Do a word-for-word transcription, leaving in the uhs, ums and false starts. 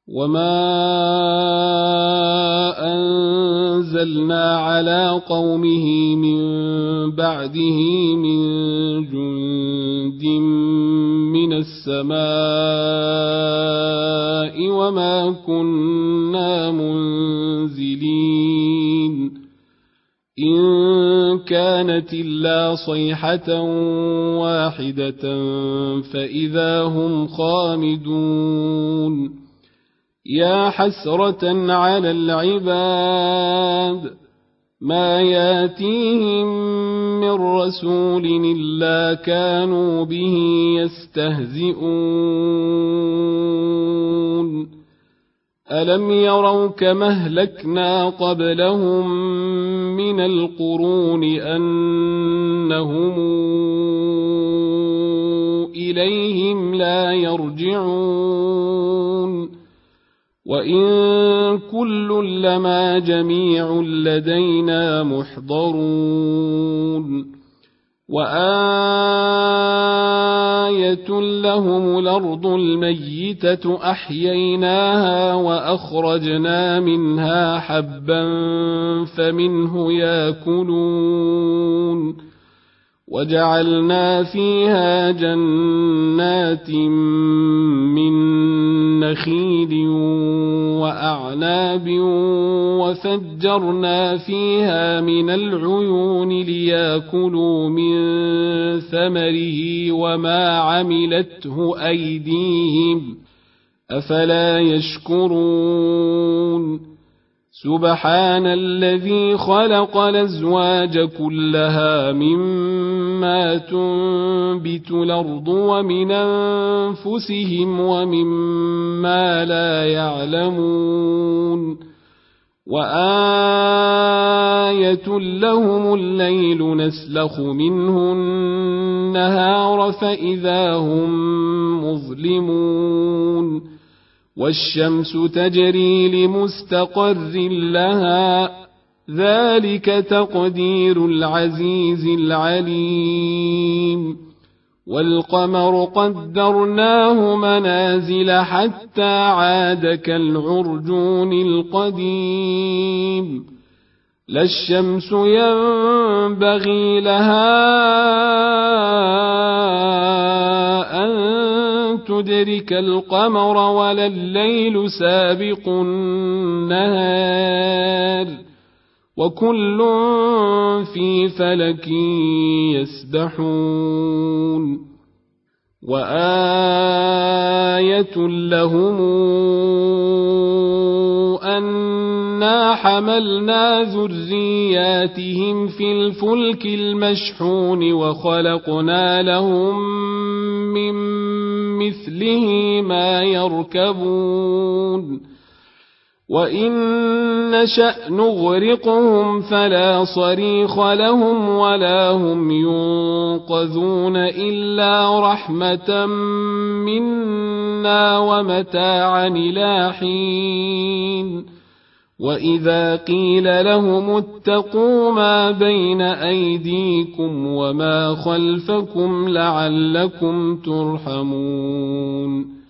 وما أنزلنا على قومه من بعده من جند من السماء وما كنا منزلين إن كانت إلا صيحة واحدة فإذا هم خامدون يا حسرة على العباد ما ياتيهم من رسول إلا كانوا به يستهزئون ألم يروا كما أهلكنا قبلهم من القرون أنهم إليهم لا يرجعون وإن كل لما جميع لدينا محضرون وآية لهم الأرض الميتة أحييناها وأخرجنا منها حبا فمنه يأكلون وجعلنا فيها جنات من نخيل وأعناب وفجرنا فيها من العيون ليأكلوا من ثمره وما عملته أيديهم أفلا يشكرون سبحان الذي خلق الأزواج كلها مما تنبت الأرض ومن أنفسهم ومما لا يعلمون وآية لهم الليل نسلخ منه النهار فإذا هم مظلمون والشمس تجري لمستقر لها ذلك تقدير العزيز العليم والقمر قدرناه منازل حتى عاد كالعرجون القديم لا الشمس ينبغي لها أن تدرك القمر ولا الليل سابق النهار وكل في فلك يسبحون وآية لهم أنا حملنا ذرياتهم في الفلك المشحون وخلقنا لهم من مثله ما يركبون وإن نشأ نغرقهم فلا صريخ لهم ولا هم ينقذون إلا رحمة منا ومتاعا إلى حين وإذا قيل لهم اتقوا ما بين أيديكم وما خلفكم لعلكم ترحمون